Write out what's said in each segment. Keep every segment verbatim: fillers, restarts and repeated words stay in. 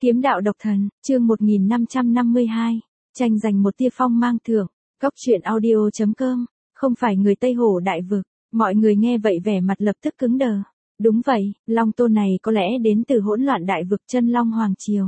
Kiếm đạo độc thần, chương một nghìn năm trăm năm mươi hai, tranh giành một tia phong mang thưởng, Cốc truyện audio chấm com, không phải người Tây Hồ đại vực, mọi người nghe vậy vẻ mặt lập tức cứng đờ. Đúng vậy, Long Tôn này có lẽ đến từ hỗn loạn đại vực Chân Long Hoàng Triều.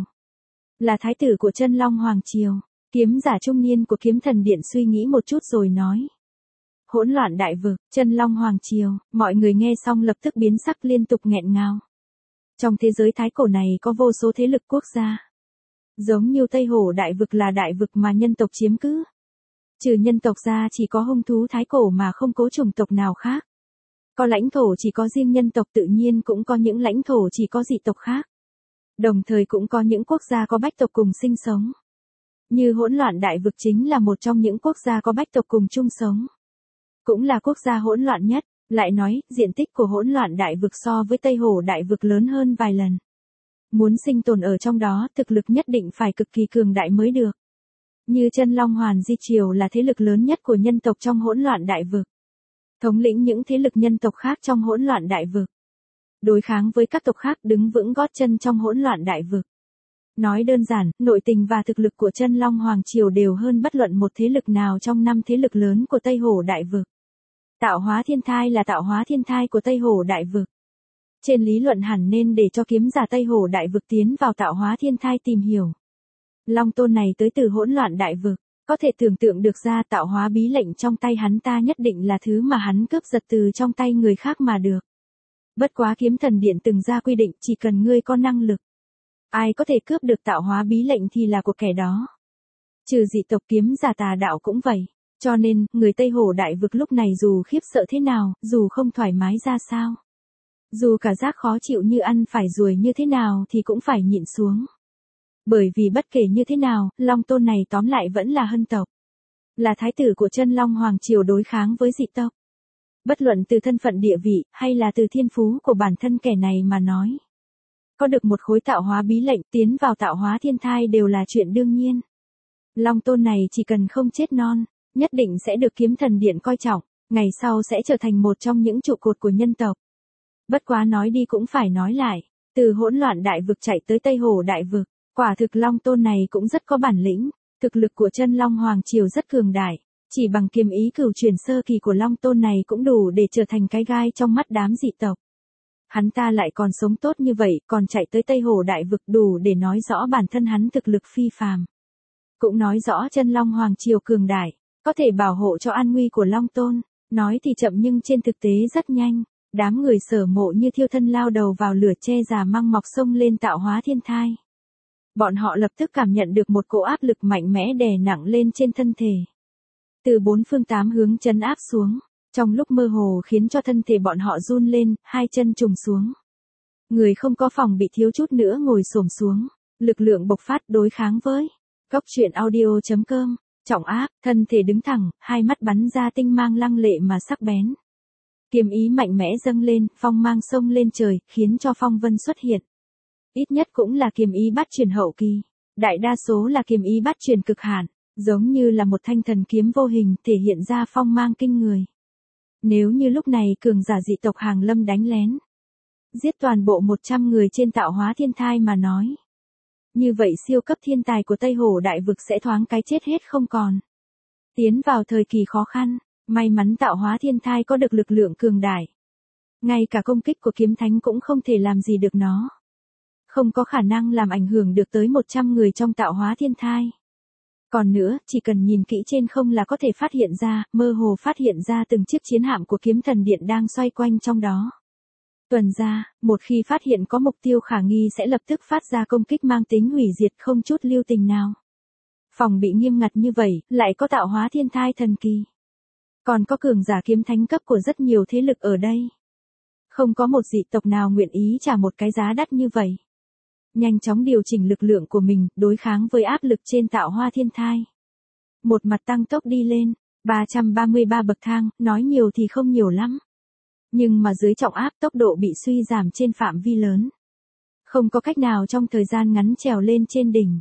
Là thái tử của Chân Long Hoàng Triều, kiếm giả trung niên của Kiếm Thần Điện suy nghĩ một chút rồi nói. Hỗn loạn đại vực, Chân Long Hoàng Triều, mọi người nghe xong lập tức biến sắc liên tục nghẹn ngào. Trong thế giới thái cổ này có vô số thế lực quốc gia. Giống như Tây Hồ đại vực là đại vực mà nhân tộc chiếm cứ. Trừ nhân tộc ra chỉ có hung thú thái cổ mà không có chủng tộc nào khác. Có lãnh thổ chỉ có riêng nhân tộc, tự nhiên cũng có những lãnh thổ chỉ có dị tộc khác. Đồng thời cũng có những quốc gia có bách tộc cùng sinh sống. Như hỗn loạn đại vực chính là một trong những quốc gia có bách tộc cùng chung sống. Cũng là quốc gia hỗn loạn nhất. Lại nói, diện tích của hỗn loạn đại vực so với Tây Hồ đại vực lớn hơn vài lần. Muốn sinh tồn ở trong đó, thực lực nhất định phải cực kỳ cường đại mới được. Như Chân Long Hoàn Di Triều là thế lực lớn nhất của nhân tộc trong hỗn loạn đại vực. Thống lĩnh những thế lực nhân tộc khác trong hỗn loạn đại vực. Đối kháng với các tộc khác đứng vững gót chân trong hỗn loạn đại vực. Nói đơn giản, nội tình và thực lực của Chân Long Hoàng Triều đều hơn bất luận một thế lực nào trong năm thế lực lớn của Tây Hồ đại vực. Tạo hóa thiên thai là tạo hóa thiên thai của Tây Hồ đại vực. Trên lý luận hẳn nên để cho kiếm giả Tây Hồ đại vực tiến vào tạo hóa thiên thai tìm hiểu. Long Tôn này tới từ hỗn loạn đại vực, có thể tưởng tượng được ra tạo hóa bí lệnh trong tay hắn ta nhất định là thứ mà hắn cướp giật từ trong tay người khác mà được. Bất quá Kiếm Thần Điện từng ra quy định chỉ cần ngươi có năng lực. Ai có thể cướp được tạo hóa bí lệnh thì là của kẻ đó. Trừ dị tộc kiếm giả tà đạo cũng vậy. Cho nên, người Tây Hồ đại vực lúc này dù khiếp sợ thế nào, dù không thoải mái ra sao. Dù cả giác khó chịu như ăn phải ruồi như thế nào thì cũng phải nhịn xuống. Bởi vì bất kể như thế nào, Long Tôn này tóm lại vẫn là hân tộc. Là thái tử của Chân Long Hoàng Triều đối kháng với dị tộc. Bất luận từ thân phận địa vị, hay là từ thiên phú của bản thân kẻ này mà nói. Có được một khối tạo hóa bí lệnh tiến vào tạo hóa thiên thai đều là chuyện đương nhiên. Long Tôn này chỉ cần không chết non. Nhất định sẽ được Kiếm Thần Điện coi trọng, ngày sau sẽ trở thành một trong những trụ cột của nhân tộc. Bất quá nói đi cũng phải nói lại, từ hỗn loạn đại vực chạy tới Tây Hồ đại vực, quả thực Long Tôn này cũng rất có bản lĩnh, thực lực của Chân Long Hoàng Triều rất cường đại, chỉ bằng kiếm ý cửu truyền sơ kỳ của Long Tôn này cũng đủ để trở thành cái gai trong mắt đám dị tộc. Hắn ta lại còn sống tốt như vậy, còn chạy tới Tây Hồ đại vực đủ để nói rõ bản thân hắn thực lực phi phàm. Cũng nói rõ Chân Long Hoàng Triều cường đại. Có thể bảo hộ cho an nguy của Long Tôn, nói thì chậm nhưng trên thực tế rất nhanh, đám người Sở Mộ như thiêu thân lao đầu vào lửa che già măng mọc sông lên tạo hóa thiên thai. Bọn họ lập tức cảm nhận được một cỗ áp lực mạnh mẽ đè nặng lên trên thân thể. Từ bốn phương tám hướng trấn áp xuống, trong lúc mơ hồ khiến cho thân thể bọn họ run lên, hai chân trùng xuống. Người không có phòng bị thiếu chút nữa ngồi xổm xuống, lực lượng bộc phát đối kháng với Cốc truyện audio chấm com. Trọng áp, thân thể đứng thẳng, hai mắt bắn ra tinh mang lăng lệ mà sắc bén. Kiếm ý mạnh mẽ dâng lên, phong mang sông lên trời, khiến cho phong vân xuất hiện. Ít nhất cũng là kiếm ý bát truyền hậu kỳ. Đại đa số là kiếm ý bát truyền cực hạn, giống như là một thanh thần kiếm vô hình thể hiện ra phong mang kinh người. Nếu như lúc này cường giả dị tộc hàng lâm đánh lén, giết toàn bộ một trăm người trên tạo hóa thiên thai mà nói. Như vậy siêu cấp thiên tài của Tây Hồ đại vực sẽ thoáng cái chết hết không còn. Tiến vào thời kỳ khó khăn, may mắn tạo hóa thiên thai có được lực lượng cường đại. Ngay cả công kích của kiếm thánh cũng không thể làm gì được nó. Không có khả năng làm ảnh hưởng được tới một trăm người trong tạo hóa thiên thai. Còn nữa, chỉ cần nhìn kỹ trên không là có thể phát hiện ra, mơ hồ phát hiện ra từng chiếc chiến hạm của Kiếm Thần Điện đang xoay quanh trong đó. Tuần ra, một khi phát hiện có mục tiêu khả nghi sẽ lập tức phát ra công kích mang tính hủy diệt không chút lưu tình nào. Phòng bị nghiêm ngặt như vậy, lại có tạo hóa thiên thai thần kỳ. Còn có cường giả kiếm thánh cấp của rất nhiều thế lực ở đây. Không có một dị tộc nào nguyện ý trả một cái giá đắt như vậy. Nhanh chóng điều chỉnh lực lượng của mình, đối kháng với áp lực trên tạo hóa thiên thai. Một mặt tăng tốc đi lên, ba trăm ba mươi ba bậc thang, nói nhiều thì không nhiều lắm. Nhưng mà dưới trọng áp tốc độ bị suy giảm trên phạm vi lớn. Không có cách nào trong thời gian ngắn trèo lên trên đỉnh.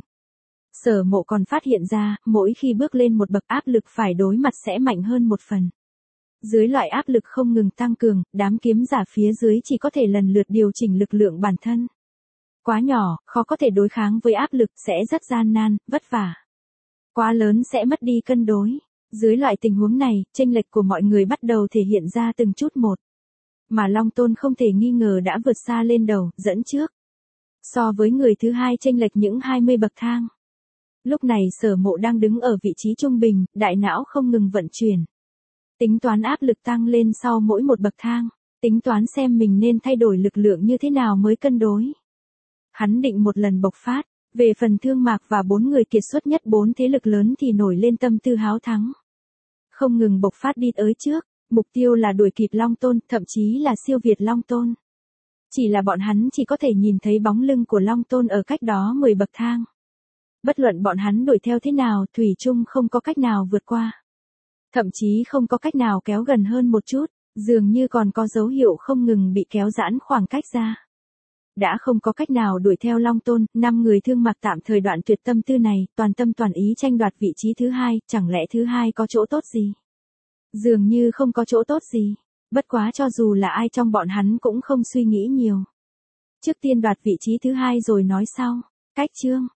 Sở Mộ còn phát hiện ra, mỗi khi bước lên một bậc áp lực phải đối mặt sẽ mạnh hơn một phần. Dưới loại áp lực không ngừng tăng cường, đám kiếm giả phía dưới chỉ có thể lần lượt điều chỉnh lực lượng bản thân. Quá nhỏ, khó có thể đối kháng với áp lực, sẽ rất gian nan, vất vả. Quá lớn sẽ mất đi cân đối. Dưới loại tình huống này, chênh lệch của mọi người bắt đầu thể hiện ra từng chút một. Mà Long Tôn không thể nghi ngờ đã vượt xa lên đầu, dẫn trước. So với người thứ hai chênh lệch những hai mươi bậc thang. Lúc này Sở Mộ đang đứng ở vị trí trung bình, đại não không ngừng vận chuyển. Tính toán áp lực tăng lên sau mỗi một bậc thang. Tính toán xem mình nên thay đổi lực lượng như thế nào mới cân đối. Hắn định một lần bộc phát. Về phần Thương Mạc và bốn người kiệt xuất nhất bốn thế lực lớn thì nổi lên tâm tư háo thắng. Không ngừng bộc phát đi tới trước, mục tiêu là đuổi kịp Long Tôn, thậm chí là siêu việt Long Tôn. Chỉ là bọn hắn chỉ có thể nhìn thấy bóng lưng của Long Tôn ở cách đó mười bậc thang. Bất luận bọn hắn đuổi theo thế nào, thủy chung không có cách nào vượt qua. Thậm chí không có cách nào kéo gần hơn một chút, dường như còn có dấu hiệu không ngừng bị kéo giãn khoảng cách ra. Đã không có cách nào đuổi theo Long Tôn, năm người Thương Mạc tạm thời đoạn tuyệt tâm tư này, toàn tâm toàn ý tranh đoạt vị trí thứ hai, chẳng lẽ thứ hai có chỗ tốt gì? Dường như không có chỗ tốt gì. Bất quá cho dù là ai trong bọn hắn cũng không suy nghĩ nhiều. Trước tiên đoạt vị trí thứ hai rồi nói sau. Cách chương.